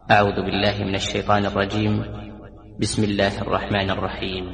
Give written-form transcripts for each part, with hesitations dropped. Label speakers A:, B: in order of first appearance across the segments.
A: أعوذ بالله من الشيطان الرجيم. بسم الله الرحمن الرحيم.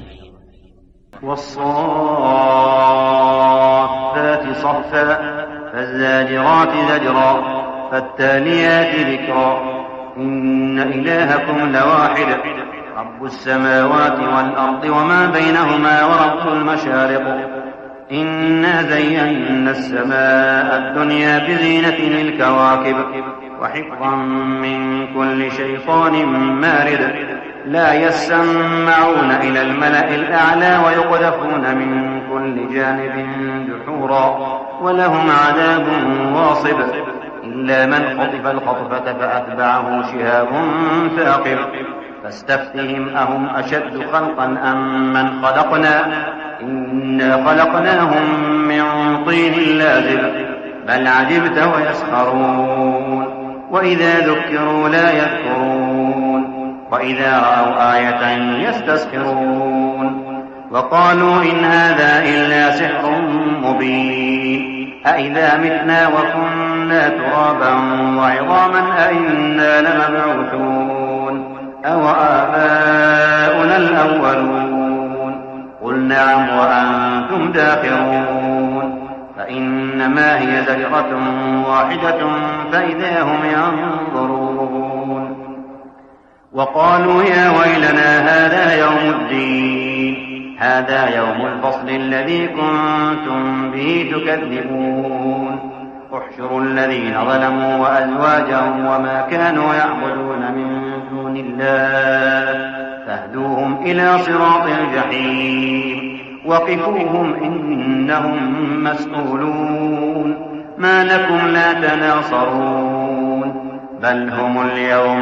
B: والصافات صفا فالزاجرات زجرا فالتاليات ذكرا إن إلهكم لواحد رب السماوات والأرض وما بينهما ورب المشارق إنا زينا السماء الدنيا بزينة الكواكب وحفظا من كل شيطان مارد لا يسمعون إلى الملأ الأعلى ويقذفون من كل جانب دحورا ولهم عذاب واصب إلا من خطف الخطفة فأتبعه شهاب ثاقب فاستفتهم أهم أشد خلقا أم من خلقنا إنا خلقناهم من طين لازب بل عجبت ويسخرون وإذا ذكروا لا يذكرون وإذا رأوا آية يستسخرون وقالوا إن هذا إلا سحر مبين أإذا متنا وكنا ترابا وعظاما أإنا لمبعوثون أو آباؤنا الأولون قل نعم وأنتم داخرون فإنما هي زجرة واحدة فإذا هم ينظرون وقالوا يا ويلنا هذا يوم الدين هذا يوم الفصل الذي كنتم به تكذبون احشروا الذين ظلموا وأزواجهم وما كانوا يعبدون من دون الله فاهدوهم إلى صراط الجحيم وقفوهم إنهم مسؤولون ما لكم لا تناصرون بل هم اليوم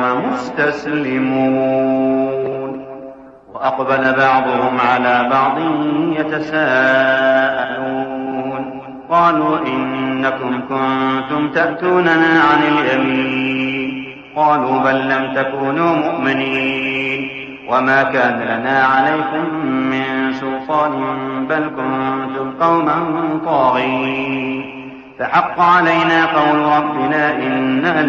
B: مستسلمون وأقبل بعضهم على بعض يتساءلون قالوا إنكم كنتم تأتوننا عن اليمين قالوا بل لم تكونوا مؤمنين وما كان لنا عليكم من سلطان بل كنتم قوما طاغين فحق علينا قول ربنا إنا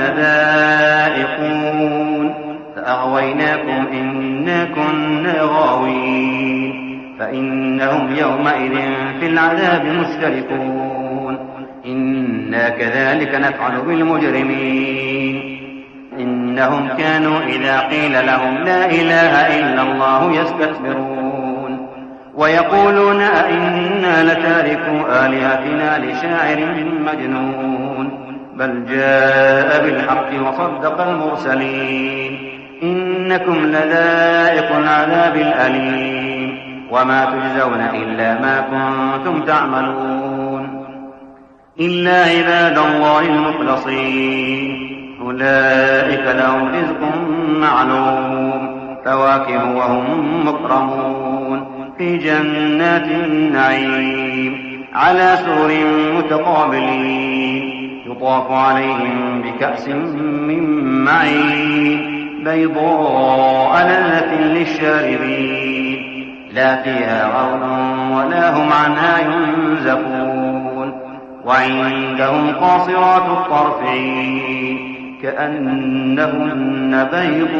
B: لذائقون فأغويناكم إنا كنا غاوين فإنهم يومئذ في العذاب مشتركون إنا كذلك نفعل بالمجرمين إنهم كانوا إذا قيل لهم لا إله إلا الله يستكبرون ويقولون أئنا لتاركوا آلهتنا لشاعر مجنون بل جاء بالحق وصدق المرسلين إنكم لذائق العذاب الأليم وما تجزون إلا ما كنتم تعملون إلا عباد الله المخلصين أولئك لهم رزق معلوم فواكه وهم مكرمون في جنات النعيم على سرر متقابلين يطاف عليهم بكأس من معين بيضاء لذة للشاربين لا فيها غول ولا هم عنها ينزفون وعندهم قاصرات الطرف عين كأنهن بيض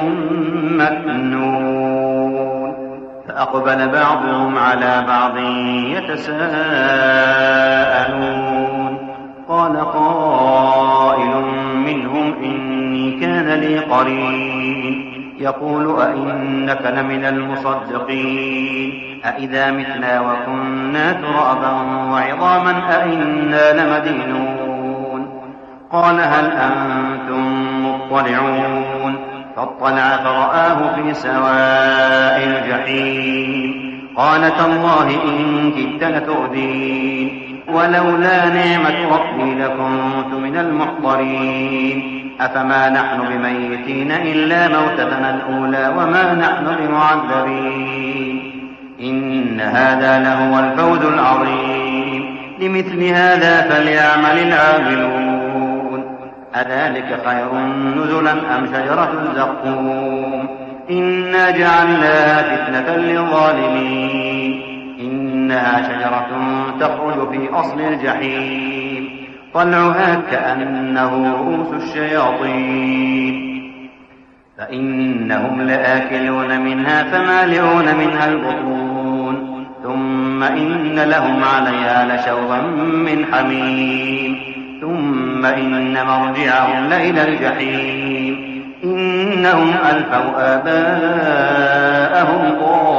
B: مكنون فأقبل بعضهم على بعض يتساءلون قال قائل منهم إني كان لي قرين يقول أئنك لمن المصدقين أئذا متنا وكنا ترابا وعظاما أئنا لمدينون قال هل أنتم مطلعون فاطلع فرآه في سواء الجحيم قال تالله إن كدت لتردين ولولا نعمة ربي لكنت من المحضرين أفما نحن بميتين إلا موتتنا الأولى وما نحن بمعذبين إن هذا لهو الفوز العظيم لمثل هذا فليعمل العاملون أذلك خير نزلا أم شجرة الزقوم إنا جعلناها فتنة للظالمين إنها شجرة تخرج في أصل الجحيم طلعها كأنه رؤوس الشياطين فإنهم لآكلون منها فمالئون منها البطون ثم إن لهم عليها لشوبا من حميم ثم إن مرجعهم لإلى الجحيم إنهم ألفوا آباءهم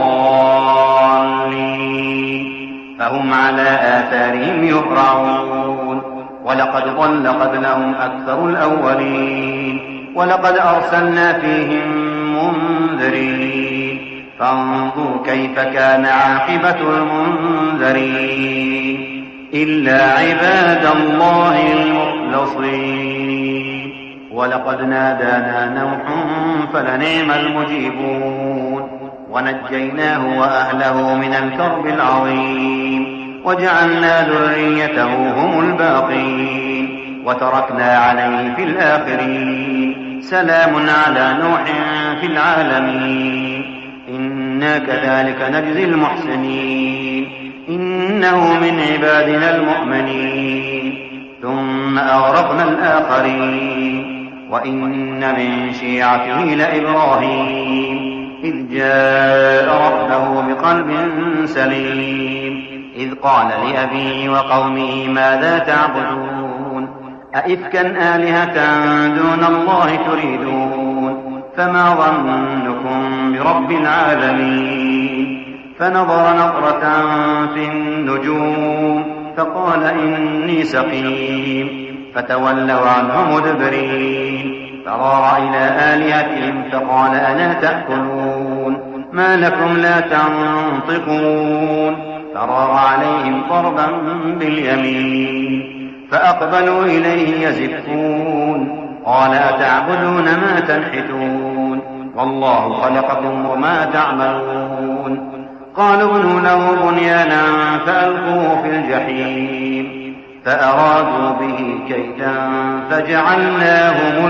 B: ضالين فهم على آثارهم يهرعون ولقد ضل قبلهم أكثر الأولين ولقد أرسلنا فيهم منذرين فانظر كيف كان عاقبة المنذرين إلا عباد الله المخلصين ولقد نادانا نوح فلنعم المجيبون ونجيناه وأهله من الكرب العظيم وجعلنا ذريته هم الباقين وتركنا عليه في الآخرين سلام على نوح في العالمين إنا كذلك نجزي المحسنين إنه من عبادنا المؤمنين ثم أغرقنا الآخرين وإن من شيعته لإبراهيم إذ جاء ربه بقلب سليم إذ قال لأبيه وقومه ماذا تعبدون أئفكا آلهة دون الله تريدون فما ظنكم برب العالمين فنظر نظرة في النجوم فقال إني سقيم فتولوا عنه مدبرين فراغ إلى آلهتهم فقال ألا تأكلون ما لكم لا تنطقون فراغ عليهم ضربا باليمين فأقبلوا إليه يزفون قال أتعبدون ما تنحتون والله خلقكم وما تعملون قالوا ابنوا له بنيانا فألقوه في الجحيم فأرادوا به كيدا فجعلناهم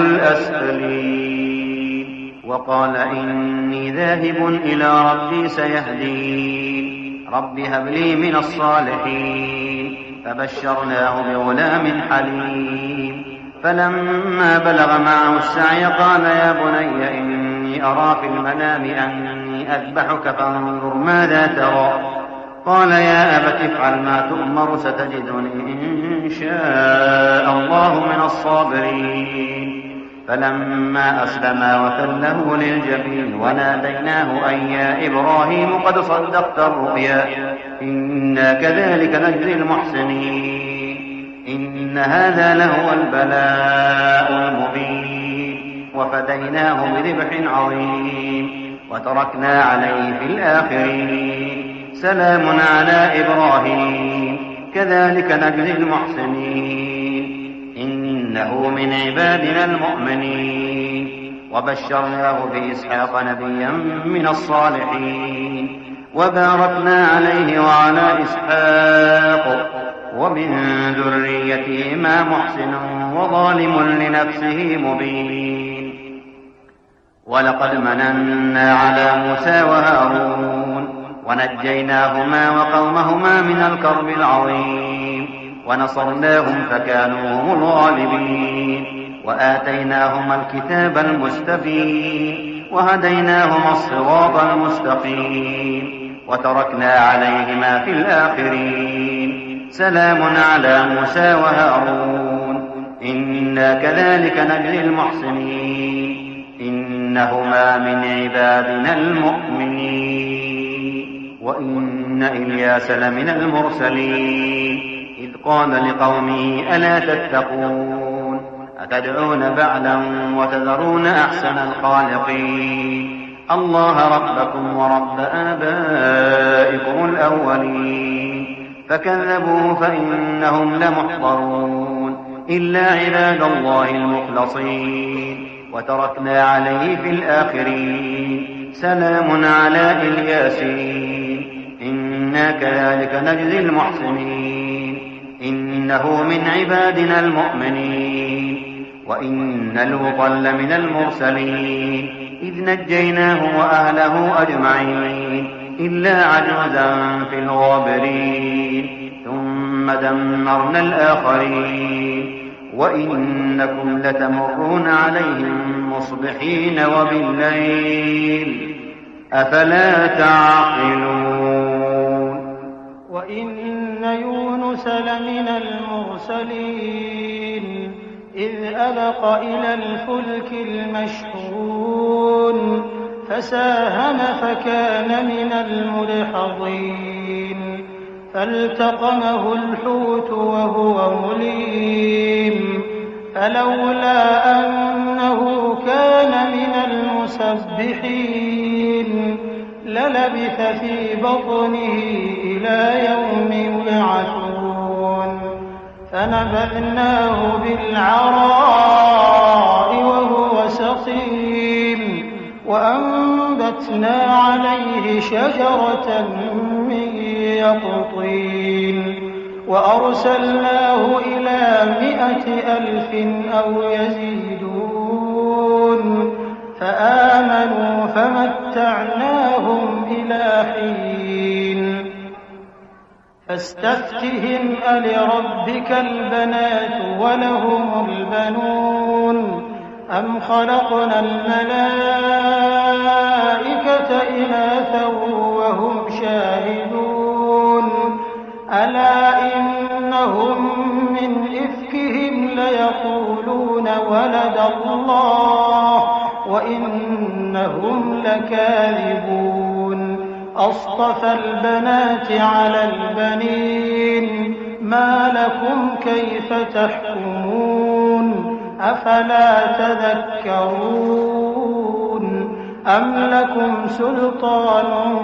B: الأسفلين وقال إني ذاهب إلى ربي سيهدين رب هب لي من الصالحين فبشرناه بغلام حليم فلما بلغ معه السعي قال يا بني إني أرى في المنام أني أذبحك فانظر ماذا ترى قال يا أبت افعل ما تؤمر ستجدني إن شاء الله من الصابرين فلما أسلما وتله للجبين وناديناه أن يا إبراهيم قد صدقت الرؤيا إنا كذلك نجزي المحسنين إن هذا لهو البلاء المبين وفديناه بذبح عظيم وتركنا عليه في الآخرين سلام على إبراهيم كذلك نجزي المحسنين إنه من عبادنا المؤمنين وبشرناه بإسحاق نبيا من الصالحين وباركنا عليه وعلى إسحاق ومن ذريتهما محسن وظالم لنفسه مبين ولقد مننا على موسى وهارون ونجيناهما وقومهما من الكرب العظيم ونصرناهم فكانوا هم الغالبين وآتيناهما الكتاب المستبين وهديناهما الصراط المستقيم وتركنا عليهما في الآخرين سلام على موسى وهارون إنا كذلك نجزي المحسنين إنهما من عبادنا المؤمنين وإن إلياس لمن المرسلين إذ قال لقومه ألا تتقون أتدعون بعلا وتذرون أحسن الخالقين الله ربكم ورب آبائكم الأولين فكذبوه فإنهم لمحضرون إلا عباد الله المخلصين وتركنا عليه في الآخرين سلام على الياسين إنا كذلك نجزي المحسنين إنه من عبادنا المؤمنين وإن لوطا لمن المرسلين إذ نجيناه وأهله أجمعين إلا عجوزا في الغابرين ثم دمرنا الآخرين وإنكم لتمرون عليهم مصبحين وبالليل أفلا تعقلون.
C: وإن يونس لمن المرسلين إذ أبق إلى الفلك المشحون فساهم فكان من المدحضين فالتقمه الحوت وهو مليم فلولا أنه كان من المسبحين للبث في بطنه إلى يوم يبعثون فنبذناه بالعراء وهو سقيم وأنبتنا عليه شجرة من يقطين وأرسلناه إلى 100,000 أو يزيدون فآمنوا فمتعناهم إلى حين فاستفتهم ألربك البنات ولهم البنون أم خلقنا الملائكة إناثا وهم شاهدون ألا إنهم من إفكهم ليقولون ولد الله وإنهم لكاذبون أصطفى البنات على البنين ما لكم كيف تحكمون أفلا تذكرون أم لكم سلطان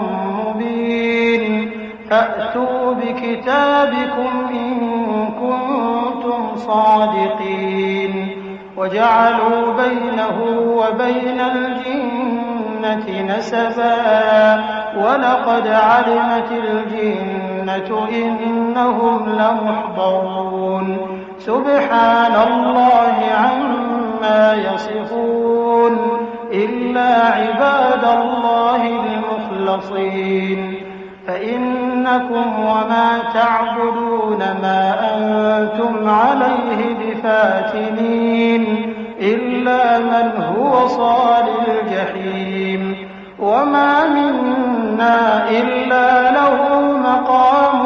C: مبين فأتوا بكتابكم إن كنتم صادقين وجعلوا بينه وبين الجنة نسبا ولقد علمت الجنة إنهم لمحضرون سبحان الله عما يصفون إلا عباد الله المخلصين فإنكم وما تعبدون ما أنتم عليه بفاتنين إلا من هو صال الجحيم وما منا إلا له مقام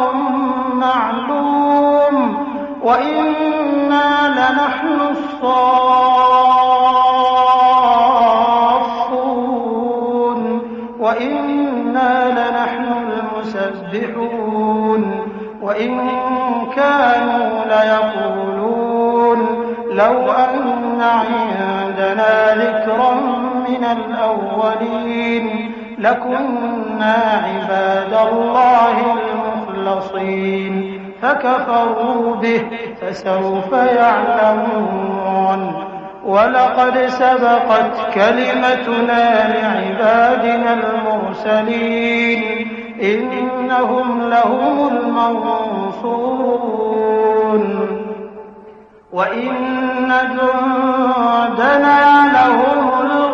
C: معلوم وإنا لنحن الصافون وإنا لنحن المسبحون وإن كانوا ليقولون لو أن عندنا ذكرا من الأولين لكنا عباد الله المخلصين فكفروا به فسوف يعلمون ولقد سبقت كلمتنا لعبادنا المرسلين إنهم لهم المنصورون وإن جندنا لهم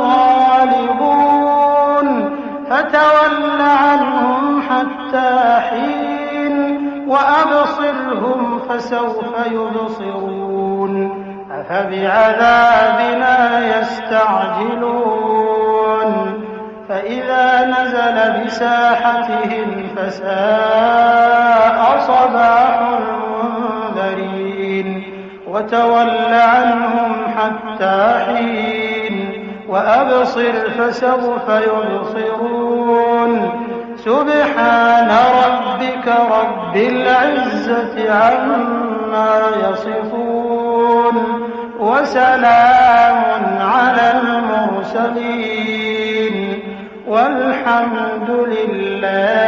C: الغالبون فتول عنهم حتى حين وأبصرهم فسوف يبصرون أفبعذابنا يستعجلون فإذا نزل بساحتهم فساء صباح المنذرين وتول عنهم حتى حين وأبصر فسوف يبصرون سبحان ربك رب العزة عما يصفون وسلام على المرسلين والحمد لله